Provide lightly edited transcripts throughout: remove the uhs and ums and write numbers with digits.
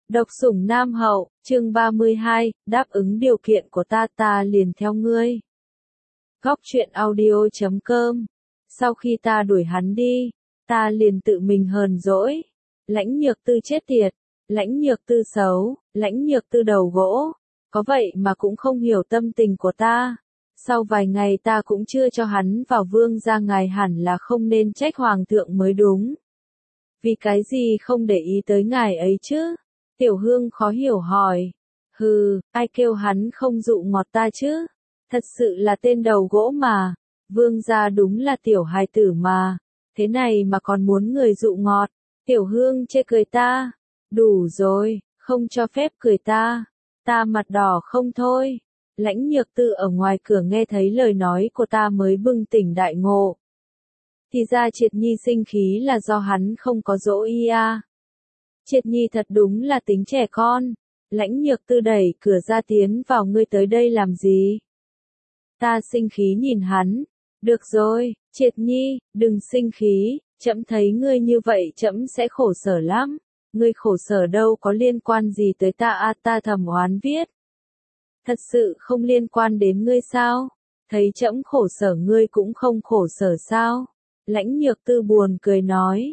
Độc sủng Nam Hậu, chương 32, đáp ứng điều kiện của ta liền theo ngươi. Góc truyện audio.com. Sau khi ta đuổi hắn đi, ta liền tự mình hờn dỗi. Lãnh Nhược Tư chết tiệt, Lãnh Nhược Tư xấu, Lãnh Nhược Tư đầu gỗ. Có vậy mà cũng không hiểu tâm tình của ta. Sau vài ngày ta cũng chưa cho hắn vào vương gia, ngài hẳn là không nên trách hoàng thượng mới đúng. Vì cái gì không để ý tới ngài ấy chứ? Tiểu Hương khó hiểu hỏi. Hừ, ai kêu hắn không dụ ngọt ta chứ? Thật sự là tên đầu gỗ mà. Vương gia đúng là tiểu hài tử mà. Thế này mà còn muốn người dụ ngọt. Tiểu Hương chê cười ta. Đủ rồi, không cho phép cười ta. Ta mặt đỏ không thôi. Lãnh Nhược Tư ở ngoài cửa nghe thấy lời nói của ta mới bừng tỉnh đại ngộ. Thì ra Triệt Nhi sinh khí là do hắn không có dỗ y à. Triệt Nhi thật đúng là tính trẻ con. Lãnh Nhược Tư đẩy cửa ra tiến vào, ngươi tới đây làm gì? Ta sinh khí nhìn hắn. Được rồi, Triệt Nhi, đừng sinh khí, trẫm thấy ngươi như vậy trẫm sẽ khổ sở lắm. Ngươi khổ sở đâu có liên quan gì tới ta à, ta thầm oán viết. Thật sự không liên quan đến ngươi sao? Thấy trẫm khổ sở ngươi cũng không khổ sở sao? Lãnh Nhược Tư buồn cười nói.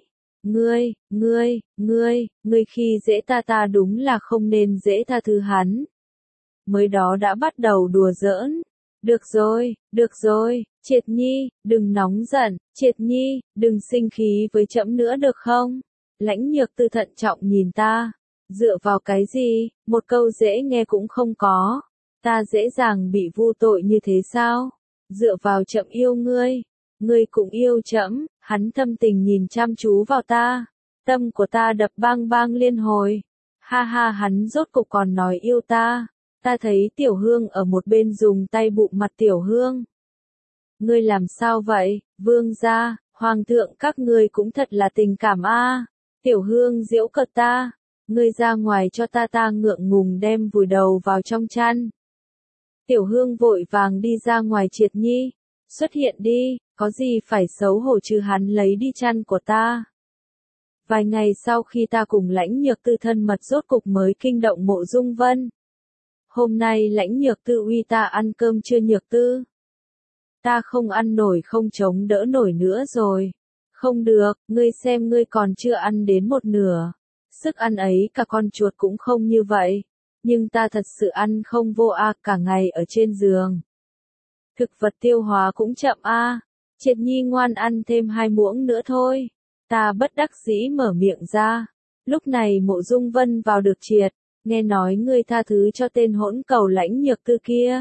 Ngươi khi dễ ta đúng là không nên dễ tha thứ hắn. Mới đó đã bắt đầu đùa giỡn. Được rồi, Triệt Nhi, đừng nóng giận, Triệt Nhi, đừng sinh khí với trẫm nữa được không? Lãnh Nhược Tư thận trọng nhìn ta. Dựa vào cái gì, một câu dễ nghe cũng không có. Ta dễ dàng bị vu tội như thế sao? Dựa vào trẫm yêu ngươi. Ngươi cũng yêu trẫm. Hắn thâm tình nhìn chăm chú vào ta. Tâm của ta đập bang bang liên hồi. Ha ha, hắn rốt cục còn nói yêu ta. Ta thấy Tiểu Hương ở một bên dùng tay bụm mặt Tiểu Hương. Ngươi làm sao vậy, vương gia, hoàng thượng các ngươi cũng thật là tình cảm a. Tiểu Hương giễu cợt ta. Ngươi ra ngoài cho ta ngượng ngùng đem vùi đầu vào trong chăn. Tiểu Hương vội vàng đi ra ngoài. Triệt Nhi, xuất hiện đi, có gì phải xấu hổ chứ, hắn lấy đi chăn của ta. Vài ngày sau khi ta cùng Lãnh Nhược Tư thân mật rốt cục mới kinh động Mộ Dung Vân. Hôm nay Lãnh Nhược Tư uy ta ăn cơm trưa. Nhược Tư, ta không ăn nổi, không chống đỡ nổi nữa rồi. Không được, ngươi xem ngươi còn chưa ăn đến một nửa. Sức ăn ấy cả con chuột cũng không như vậy. Nhưng ta thật sự ăn không vô a, cả ngày ở trên giường. Thực vật tiêu hóa cũng chậm a. Triệt Nhi ngoan, ăn thêm 2 muỗng nữa thôi. Ta bất đắc dĩ mở miệng ra. Lúc này Mộ Dung Vân vào được. Triệt, nghe nói ngươi tha thứ cho tên hỗn cầu Lãnh Nhược Tư kia.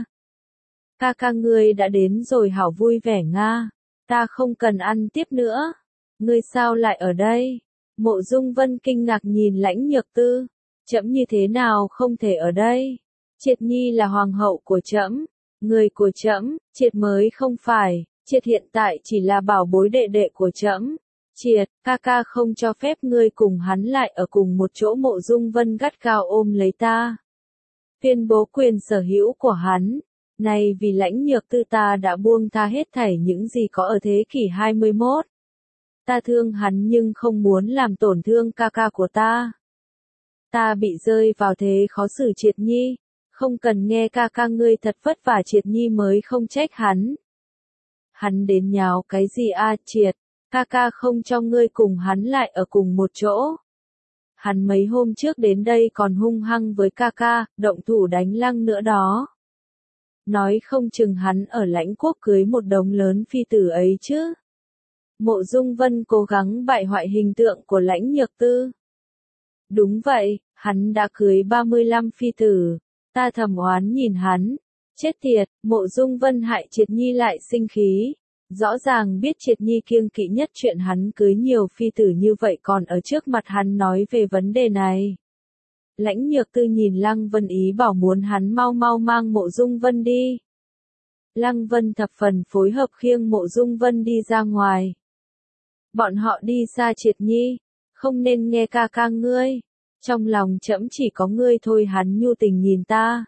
Ca ngươi đã đến rồi, hảo vui vẻ nga. Ta không cần ăn tiếp nữa. Ngươi sao lại ở đây? Mộ Dung Vân kinh ngạc nhìn Lãnh Nhược Tư. Trẫm như thế nào không thể ở đây? Triệt Nhi là hoàng hậu của trẫm, người của trẫm. Triệt mới không phải. Triệt hiện tại chỉ là bảo bối đệ đệ của trẫm. Triệt, ca không cho phép ngươi cùng hắn lại ở cùng một chỗ. Mộ Dung Vân gắt gao ôm lấy ta, tuyên bố quyền sở hữu của hắn. Này, vì Lãnh Nhược Tư ta đã buông tha hết thảy những gì có ở thế kỷ 21. Ta thương hắn nhưng không muốn làm tổn thương ca của ta. Ta bị rơi vào thế khó xử. Triệt Nhi, không cần nghe ca ngươi thật vất vả. Triệt Nhi mới không trách hắn. Hắn đến nháo cái gì a? Triệt, ca không cho ngươi cùng hắn lại ở cùng một chỗ. Hắn mấy hôm trước đến đây còn hung hăng với ca, động thủ đánh Lăng nữa đó. Nói không chừng hắn ở Lãnh Quốc cưới một đống lớn phi tử ấy chứ. Mộ Dung Vân cố gắng bại hoại hình tượng của Lãnh Nhược Tư. Đúng vậy, hắn đã cưới 35 phi tử. Ta thầm oán nhìn hắn. Chết tiệt, Mộ Dung Vân hại Triệt Nhi lại sinh khí. Rõ ràng biết Triệt Nhi kiêng kỵ nhất chuyện hắn cưới nhiều phi tử như vậy, còn ở trước mặt hắn nói về vấn đề này. Lãnh Nhược Tư nhìn Lăng Vân ý bảo muốn hắn mau mang Mộ Dung Vân đi. Lăng Vân thập phần phối hợp khiêng Mộ Dung Vân đi ra ngoài. Bọn họ đi xa. Triệt Nhi, không nên nghe ca ngươi. Trong lòng trẫm chỉ có ngươi thôi. Hắn nhu tình nhìn ta.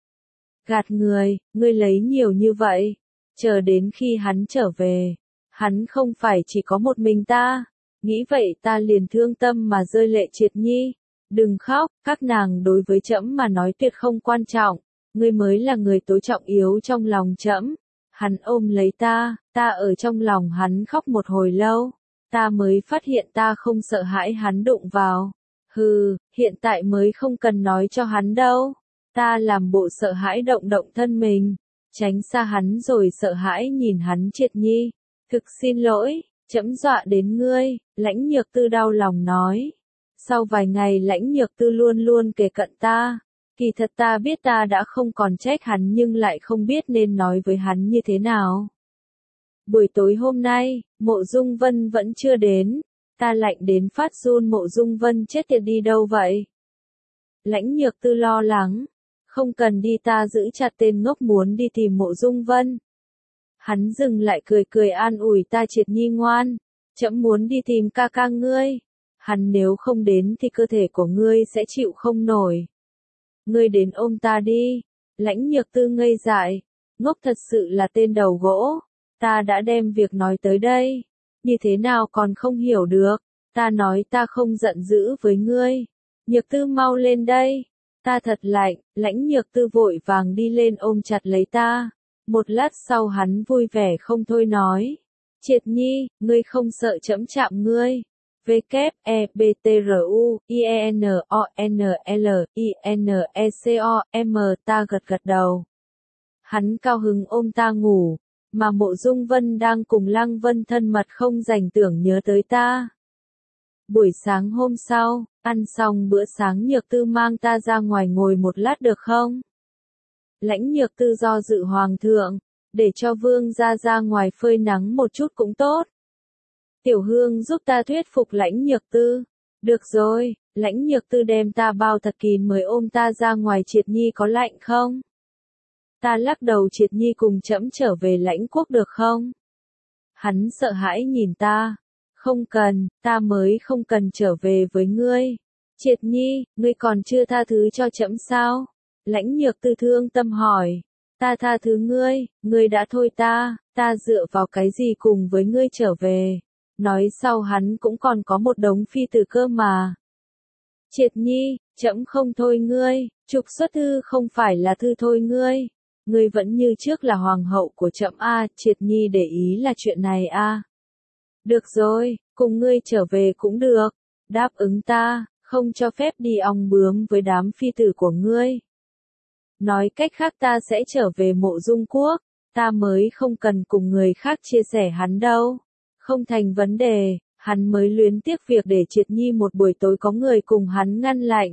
Gạt người, ngươi lấy nhiều như vậy. Chờ đến khi hắn trở về, hắn không phải chỉ có một mình ta. Nghĩ vậy ta liền thương tâm mà rơi lệ. Triệt Nhi, Đừng khóc, các nàng đối với trẫm mà nói tuyệt không quan trọng, ngươi mới là người tối trọng yếu trong lòng trẫm. Hắn ôm lấy ta ở trong lòng hắn khóc một hồi lâu, ta mới phát hiện ta không sợ hãi hắn đụng vào. Hừ, hiện tại mới không cần nói cho hắn đâu. Ta làm bộ sợ hãi động động thân mình, tránh xa hắn rồi sợ hãi nhìn hắn Triệt Nhi. Thực xin lỗi, trẫm dọa đến ngươi, Lãnh Nhược Tư đau lòng nói. Sau vài ngày Lãnh Nhược Tư luôn luôn kề cận ta. Kỳ thật ta biết ta đã không còn trách hắn nhưng lại không biết nên nói với hắn như thế nào. Buổi tối hôm nay, Mộ Dung Vân vẫn chưa đến. Ta lạnh đến phát run. Mộ Dung Vân chết tiệt đi đâu vậy? Lãnh Nhược Tư lo lắng. Không cần đi, ta giữ chặt tên ngốc muốn đi tìm Mộ Dung Vân. Hắn dừng lại cười cười an ủi ta, Triệt Nhi ngoan. Trẫm muốn đi tìm ca ca ngươi. Hắn nếu không đến thì cơ thể của ngươi sẽ chịu không nổi. Ngươi đến ôm ta đi. Lãnh Nhược Tư ngây dại. Ngốc thật sự là tên đầu gỗ. Ta đã đem việc nói tới đây. Như thế nào còn không hiểu được. Ta nói ta không giận dữ với ngươi. Nhược Tư mau lên đây. Ta thật lạnh. Lãnh Nhược Tư vội vàng đi lên ôm chặt lấy ta. Một lát sau hắn vui vẻ không thôi nói. Triệt Nhi, ngươi không sợ trẫm chạm ngươi. WEBTRUINONLINECOM. Ta gật gật đầu. Hắn cao hứng ôm ta ngủ, mà Mộ Dung Vân đang cùng Lăng Vân thân mật không rảnh tưởng nhớ tới ta. Buổi sáng hôm sau, ăn xong bữa sáng Nhược Tư mang ta ra ngoài ngồi một lát được không? Lãnh Nhược Tư do dự hoàng thượng, để cho vương ra ngoài phơi nắng một chút cũng tốt. Tiểu Hương giúp ta thuyết phục Lãnh Nhược Tư. Được rồi, Lãnh Nhược Tư đem ta bao thật kín mới ôm ta ra ngoài. Triệt Nhi có lạnh không? Ta lắc đầu. Triệt Nhi cùng trẫm trở về Lãnh Quốc được không? Hắn sợ hãi nhìn ta. Không cần, ta mới không cần trở về với ngươi. Triệt Nhi, ngươi còn chưa tha thứ cho trẫm sao? Lãnh Nhược Tư thương tâm hỏi. Ta tha thứ ngươi đã thôi ta dựa vào cái gì cùng với ngươi trở về. Nói sau hắn cũng còn có một đống phi tử cơ mà. Triệt Nhi, trẫm không thôi ngươi, trục xuất thư không phải là thư thôi ngươi. Ngươi vẫn như trước là hoàng hậu của trẫm a. Triệt Nhi để ý là chuyện này a. Được rồi, cùng ngươi trở về cũng được. Đáp ứng ta, không cho phép đi ong bướm với đám phi tử của ngươi. Nói cách khác ta sẽ trở về Mộ Dung Quốc, ta mới không cần cùng người khác chia sẻ hắn đâu. Không thành vấn đề, hắn mới luyến tiếc việc để Triệt Nhi một buổi tối có người cùng hắn ngăn lạnh.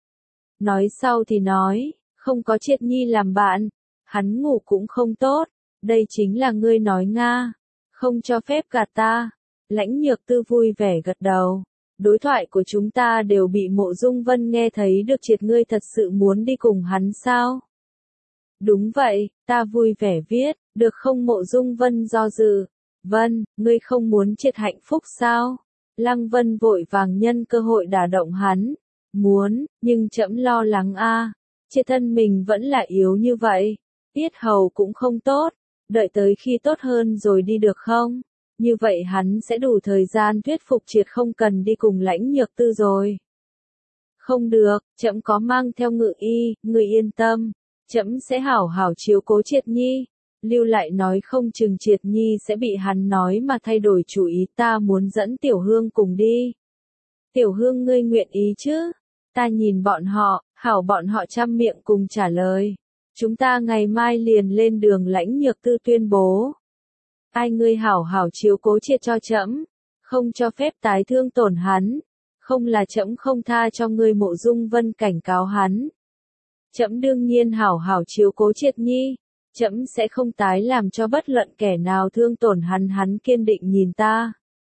Nói sau thì nói, không có Triệt Nhi làm bạn, hắn ngủ cũng không tốt, đây chính là ngươi nói Nga, không cho phép gạt ta. Lãnh Nhược Tư vui vẻ gật đầu. Đối thoại của chúng ta đều bị Mộ Dung Vân nghe thấy được. Triệt, ngươi thật sự muốn đi cùng hắn sao? Đúng vậy, ta vui vẻ viết, được không? Mộ Dung Vân do dự. Vân, ngươi không muốn Triệt hạnh phúc sao? Lăng Vân vội vàng nhân cơ hội đả động hắn. Muốn, nhưng trẫm lo lắng a. Triệt thân mình vẫn là yếu như vậy. Yết hầu cũng không tốt. Đợi tới khi tốt hơn rồi đi được không? Như vậy hắn sẽ đủ thời gian thuyết phục Triệt không cần đi cùng Lãnh Nhược Tư rồi. Không được, trẫm có mang theo Ngự Y, ngươi yên tâm. Trẫm sẽ hảo hảo chiếu cố Triệt Nhi. Lưu lại nói không chừng Triệt Nhi sẽ bị hắn nói mà thay đổi chủ ý. Ta muốn dẫn Tiểu Hương cùng đi. Tiểu Hương, ngươi nguyện ý chứ? Ta nhìn bọn họ, hảo bọn họ chăm miệng cùng trả lời. Chúng ta ngày mai liền lên đường. Lãnh Nhược Tư tuyên bố. Ai, ngươi hảo hảo chiếu cố Triệt cho trẫm, không cho phép tái thương tổn hắn. Không là trẫm không tha cho ngươi. Mộ Dung Vân cảnh cáo hắn. Trẫm đương nhiên hảo hảo chiếu cố Triệt Nhi, trẫm sẽ không tái làm cho bất luận kẻ nào thương tổn hắn. Hắn kiên định nhìn ta.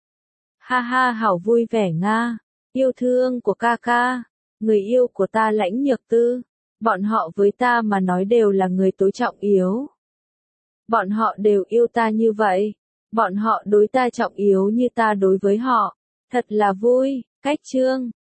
Ha ha, hảo vui vẻ Nga, yêu thương của ca ca, người yêu của ta Lãnh Nhược Tư. Bọn họ với ta mà nói đều là người tối trọng yếu. Bọn họ đều yêu ta như vậy. Bọn họ đối ta trọng yếu như ta đối với họ. Thật là vui. Cách chương